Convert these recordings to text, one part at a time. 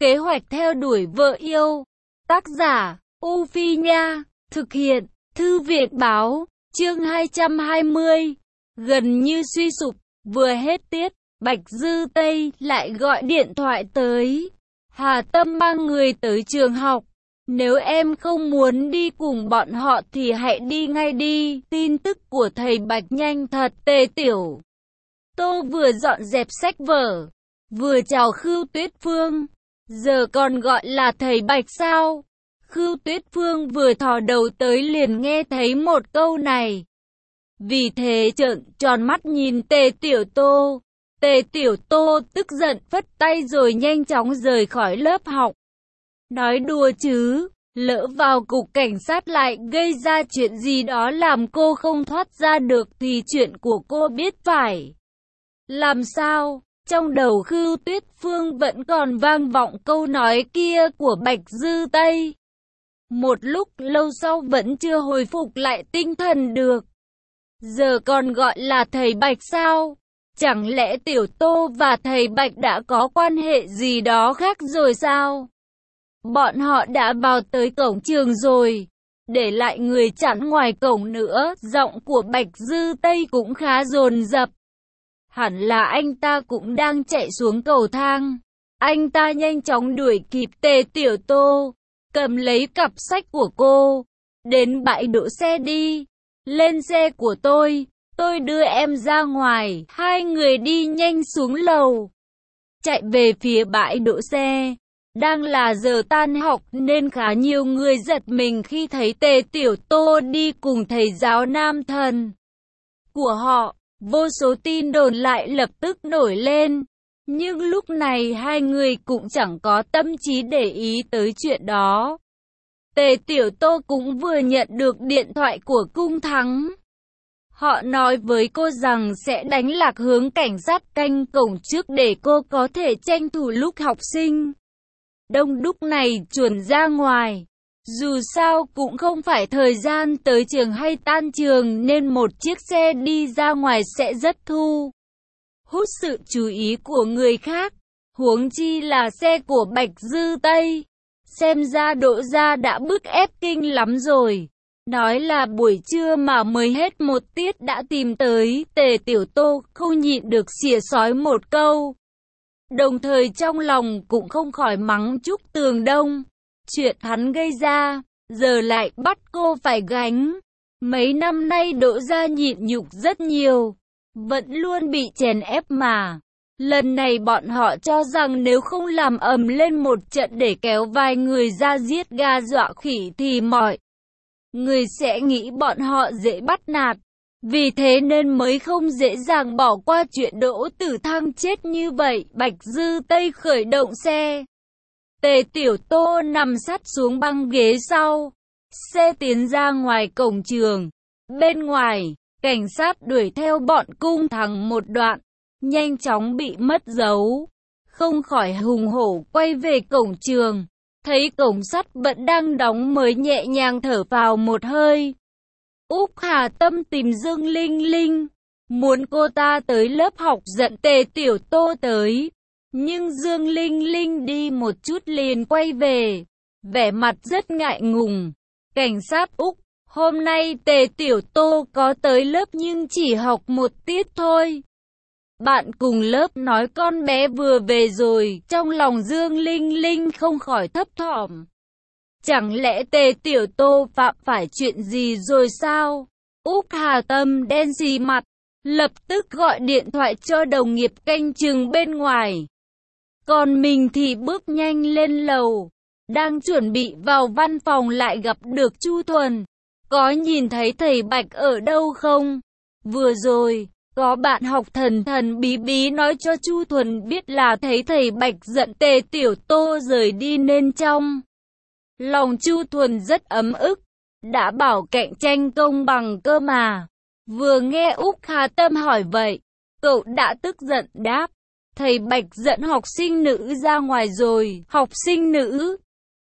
Kế hoạch theo đuổi vợ yêu. Tác giả, U Phi Nha. Thực hiện, Thư viện Báo. Chương 220. Gần như suy sụp, vừa hết tiết, Bạch Dư Tây lại gọi điện thoại tới. Hà Tâm mang người tới trường học. Nếu em không muốn đi cùng bọn họ thì hãy đi ngay đi. Tin tức của thầy Bạch nhanh thật. Tề Tiểu Tô vừa dọn dẹp sách vở, vừa chào Khưu Tuyết Phương. Giờ còn gọi là thầy Bạch sao? Khưu Tuyết Phương vừa thò đầu tới liền nghe thấy một câu này. Vì thế trợn tròn mắt nhìn Tề Tiểu Tô. Tề Tiểu Tô tức giận phất tay rồi nhanh chóng rời khỏi lớp học. Nói đùa chứ, lỡ vào cục cảnh sát lại gây ra chuyện gì đó làm cô không thoát ra được thì chuyện của cô biết phải làm sao? Trong đầu Khưu Tuyết Phương vẫn còn vang vọng câu nói kia của Bạch Dư Tây. Một lúc lâu sau vẫn chưa hồi phục lại tinh thần được. Giờ còn gọi là thầy Bạch sao? Chẳng lẽ Tiểu Tô và thầy Bạch đã có quan hệ gì đó khác rồi sao? Bọn họ đã vào tới cổng trường rồi, để lại người chặn ngoài cổng nữa. Giọng của Bạch Dư Tây cũng khá dồn dập. Hẳn là anh ta cũng đang chạy xuống cầu thang. Anh ta nhanh chóng đuổi kịp Tề Tiểu Tô, cầm lấy cặp sách của cô. Đến bãi đỗ xe đi. Lên xe của tôi đưa em ra ngoài. Hai người đi nhanh xuống lầu, chạy về phía bãi đỗ xe. Đang là giờ tan học nên khá nhiều người giật mình khi thấy Tề Tiểu Tô đi cùng thầy giáo nam thần của họ. Vô số tin đồn lại lập tức nổi lên. Nhưng lúc này hai người cũng chẳng có tâm trí để ý tới chuyện đó. Tề Tiểu Tô cũng vừa nhận được điện thoại của Cung Thắng. Họ nói với cô rằng sẽ đánh lạc hướng cảnh sát canh cổng trước để cô có thể tranh thủ lúc học sinh đông đúc này chuồn ra ngoài. Dù sao cũng không phải thời gian tới trường hay tan trường nên một chiếc xe đi ra ngoài sẽ rất thu hút sự chú ý của người khác. Huống chi là xe của Bạch Dư Tây. Xem ra Đỗ gia đã bức ép kinh lắm rồi. Nói là buổi trưa mà mới hết một tiết đã tìm tới. Tề Tiểu Tô không nhịn được xỉa xói một câu. Đồng thời trong lòng cũng không khỏi mắng Trúc Tường Đông. Chuyện hắn gây ra, giờ lại bắt cô phải gánh. Mấy năm nay Đỗ gia nhịn nhục rất nhiều, vẫn luôn bị chèn ép mà. Lần này bọn họ cho rằng nếu không làm ầm lên một trận để kéo vài người ra giết gà dọa khỉ thì mọi người sẽ nghĩ bọn họ dễ bắt nạt. Vì thế nên mới không dễ dàng bỏ qua chuyện Đỗ Tử Thăng chết như vậy. Bạch Dư Tây khởi động xe. Tề Tiểu Tô nằm sát xuống băng ghế sau. Xe tiến ra ngoài cổng trường. Bên ngoài, cảnh sát đuổi theo bọn Cung Thắng một đoạn, nhanh chóng bị mất dấu. Không khỏi hùng hổ quay về cổng trường. Thấy cổng sắt vẫn đang đóng mới nhẹ nhàng thở vào một hơi. Úc Hà Tâm tìm Dương Linh Linh, muốn cô ta tới lớp học dẫn Tề Tiểu Tô tới. Nhưng Dương Linh Linh đi một chút liền quay về, vẻ mặt rất ngại ngùng. Cảnh sát Úc, hôm nay Tề Tiểu Tô có tới lớp nhưng chỉ học một tiết thôi. Bạn cùng lớp nói con bé vừa về rồi. Trong lòng Dương Linh Linh không khỏi thấp thỏm. Chẳng lẽ Tề Tiểu Tô phạm phải chuyện gì rồi sao? Úc Hà Tâm đen xì mặt, lập tức gọi điện thoại cho đồng nghiệp canh chừng bên ngoài. Còn mình thì bước nhanh lên lầu. Đang chuẩn bị vào văn phòng lại gặp được Chu Thuần. Có nhìn thấy thầy Bạch ở đâu không? Vừa rồi, có bạn học thần thần bí bí nói cho Chu Thuần biết là thấy thầy Bạch giận Tề Tiểu Tô rời đi nên trong lòng Chu Thuần rất ấm ức. Đã bảo cạnh tranh công bằng cơ mà. Vừa nghe Úc Hà Tâm hỏi vậy, cậu đã tức giận đáp. Thầy Bạch dẫn học sinh nữ ra ngoài rồi. Học sinh nữ?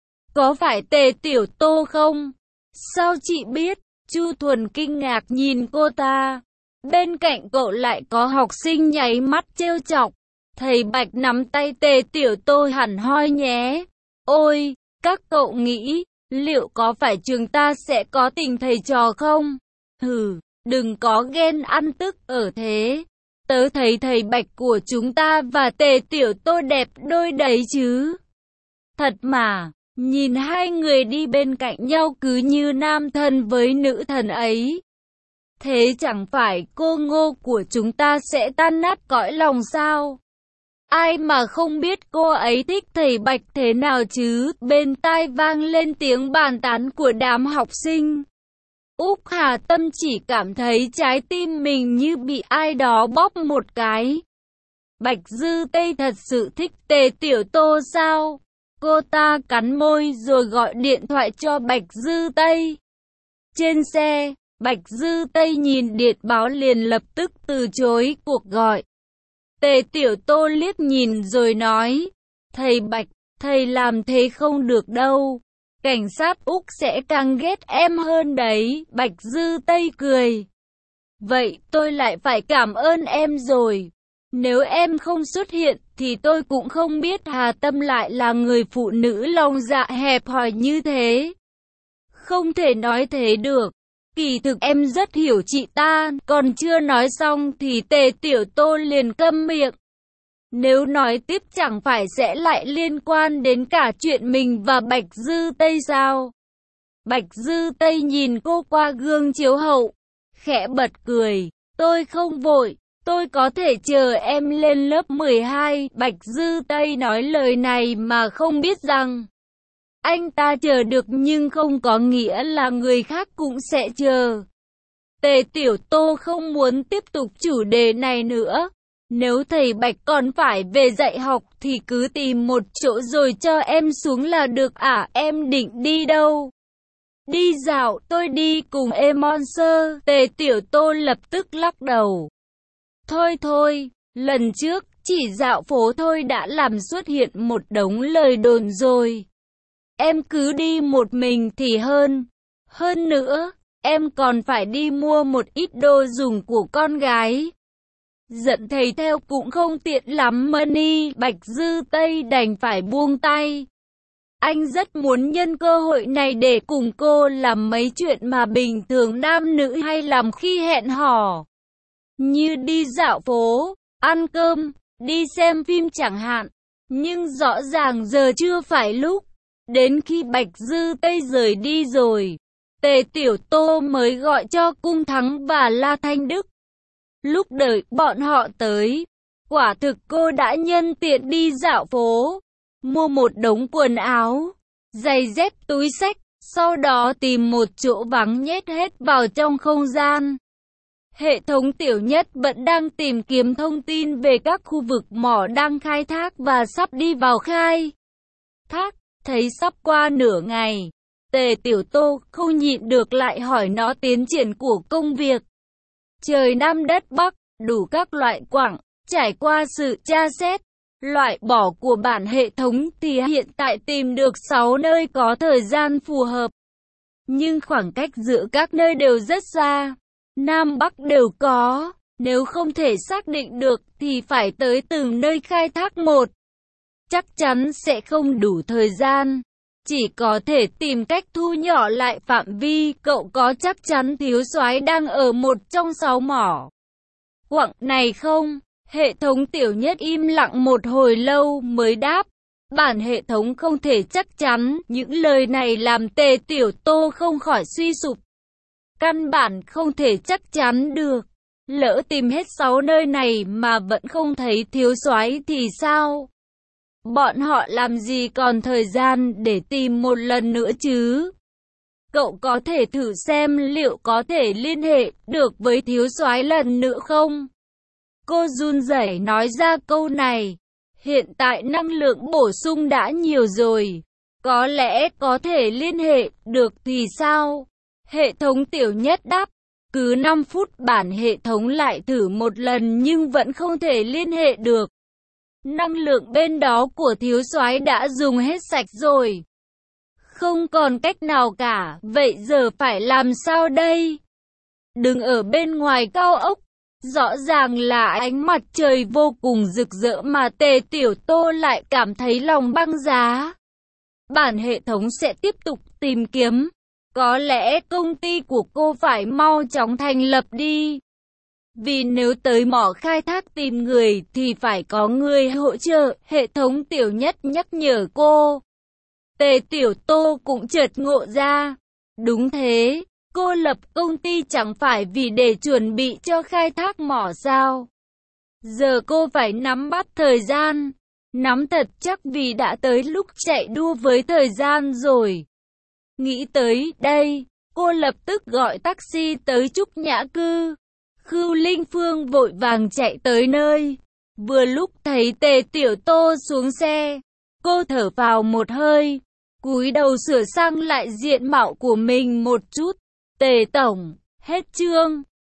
Có phải Tề Tiểu Tô không? Sao chị biết? Chu Thuần kinh ngạc nhìn cô ta. Bên cạnh cậu lại có học sinh nháy mắt trêu chọc. Thầy Bạch nắm tay Tề Tiểu Tô hẳn hoi nhé. Ôi, các cậu nghĩ, liệu có phải trường ta sẽ có tình thầy trò không? Hừ, đừng có ghen ăn tức ở thế. Tớ thấy thầy Bạch của chúng ta và Tề Tiểu Tô đẹp đôi đấy chứ. Thật mà, nhìn hai người đi bên cạnh nhau cứ như nam thần với nữ thần ấy. Thế chẳng phải cô Ngô của chúng ta sẽ tan nát cõi lòng sao? Ai mà không biết cô ấy thích thầy Bạch thế nào chứ? Bên tai vang lên tiếng bàn tán của đám học sinh. Úc Hà Tâm chỉ cảm thấy trái tim mình như bị ai đó bóp một cái. Bạch Dư Tây thật sự thích Tề Tiểu Tô sao? Cô ta cắn môi rồi gọi điện thoại cho Bạch Dư Tây. Trên xe, Bạch Dư Tây nhìn điện báo liền lập tức từ chối cuộc gọi. Tề Tiểu Tô liếc nhìn rồi nói, thầy Bạch, thầy làm thế không được đâu. Cảnh sát Úc sẽ càng ghét em hơn đấy. Bạch Dư Tây cười. Vậy tôi lại phải cảm ơn em rồi. Nếu em không xuất hiện thì tôi cũng không biết Hà Tâm lại là người phụ nữ lòng dạ hẹp hòi như thế. Không thể nói thế được. Kỳ thực em rất hiểu chị ta. Còn chưa nói xong thì Tề Tiểu Tô liền câm miệng. Nếu nói tiếp chẳng phải sẽ lại liên quan đến cả chuyện mình và Bạch Dư Tây sao? Bạch Dư Tây nhìn cô qua gương chiếu hậu, khẽ bật cười. Tôi không vội, tôi có thể chờ em lên lớp 12. Bạch Dư Tây nói lời này mà không biết rằng anh ta chờ được nhưng không có nghĩa là người khác cũng sẽ chờ. Tề Tiểu Tô không muốn tiếp tục chủ đề này nữa. Nếu thầy Bạch còn phải về dạy học thì cứ tìm một chỗ rồi cho em xuống là được à? Em định đi đâu? Đi dạo, tôi đi cùng Monster. Tề Tiểu Tô lập tức lắc đầu. Thôi thôi, lần trước chỉ dạo phố thôi đã làm xuất hiện một đống lời đồn rồi. Em cứ đi một mình thì hơn. Hơn nữa, em còn phải đi mua một ít đồ dùng của con gái. Dẫn thầy theo cũng không tiện lắm Money. Bạch Dư Tây đành phải buông tay. Anh rất muốn nhân cơ hội này để cùng cô làm mấy chuyện mà bình thường nam nữ hay làm khi hẹn hò. Như đi dạo phố, ăn cơm, đi xem phim chẳng hạn. Nhưng rõ ràng giờ chưa phải lúc. Đến khi Bạch Dư Tây rời đi rồi, Tề Tiểu Tô mới gọi cho Cung Thắng và La Thanh Đức. Lúc đợi bọn họ tới, quả thực cô đã nhân tiện đi dạo phố, mua một đống quần áo, giày dép túi xách, sau đó tìm một chỗ vắng nhét hết vào trong không gian. Hệ thống Tiểu Nhất vẫn đang tìm kiếm thông tin về các khu vực mỏ đang khai thác và sắp đi vào khai thác. Thấy sắp qua nửa ngày, Tề Tiểu Tô không nhịn được lại hỏi nó tiến triển của công việc. Trời Nam đất Bắc, đủ các loại quặng, trải qua sự tra xét, loại bỏ của bản hệ thống thì hiện tại tìm được 6 nơi có thời gian phù hợp. Nhưng khoảng cách giữa các nơi đều rất xa, Nam Bắc đều có, nếu không thể xác định được thì phải tới từng nơi khai thác một. Chắc chắn sẽ không đủ thời gian, chỉ có thể tìm cách thu nhỏ lại phạm vi. Cậu có chắc chắn Thiếu Soái đang ở một trong 6 mỏ quặng này không? Hệ thống Tiểu Nhất im lặng một hồi lâu mới đáp. Bản hệ thống không thể chắc chắn. Những lời này làm Tề Tiểu Tô không khỏi suy sụp. Căn bản không thể chắc chắn được. Lỡ tìm hết 6 nơi này mà vẫn không thấy Thiếu Soái thì sao? Bọn họ làm gì còn thời gian để tìm một lần nữa chứ? Cậu có thể thử xem liệu có thể liên hệ được với Thiếu Soái lần nữa không? Cô run rẩy nói ra câu này. Hiện tại năng lượng bổ sung đã nhiều rồi. Có lẽ có thể liên hệ được thì sao? Hệ thống Tiểu Nhất đáp. Cứ 5 phút bản hệ thống lại thử một lần nhưng vẫn không thể liên hệ được. Năng lượng bên đó của Thiếu Soái đã dùng hết sạch rồi. Không còn cách nào cả, vậy giờ phải làm sao đây? Đừng ở bên ngoài cao ốc, Rõ ràng là ánh mặt trời vô cùng rực rỡ mà Tề Tiểu Tô lại cảm thấy lòng băng giá. Bản hệ thống sẽ tiếp tục tìm kiếm. Có lẽ công ty của cô phải mau chóng thành lập đi. Vì nếu tới mỏ khai thác tìm người thì phải có người hỗ trợ, hệ thống Tiểu Nhất nhắc nhở cô. Tề Tiểu Tô cũng chợt ngộ ra. Đúng thế, cô lập công ty chẳng phải vì để chuẩn bị cho khai thác mỏ sao. Giờ cô phải nắm bắt thời gian. Nắm thật chắc vì đã tới lúc chạy đua với thời gian rồi. Nghĩ tới đây, cô lập tức gọi taxi tới Trúc Nhã Cư. Khưu Linh Phương vội vàng chạy tới nơi. Vừa lúc thấy Tề Tiểu Tô xuống xe, cô thở vào một hơi, cúi đầu sửa sang lại diện mạo của mình một chút. Tề tổng, hết chương.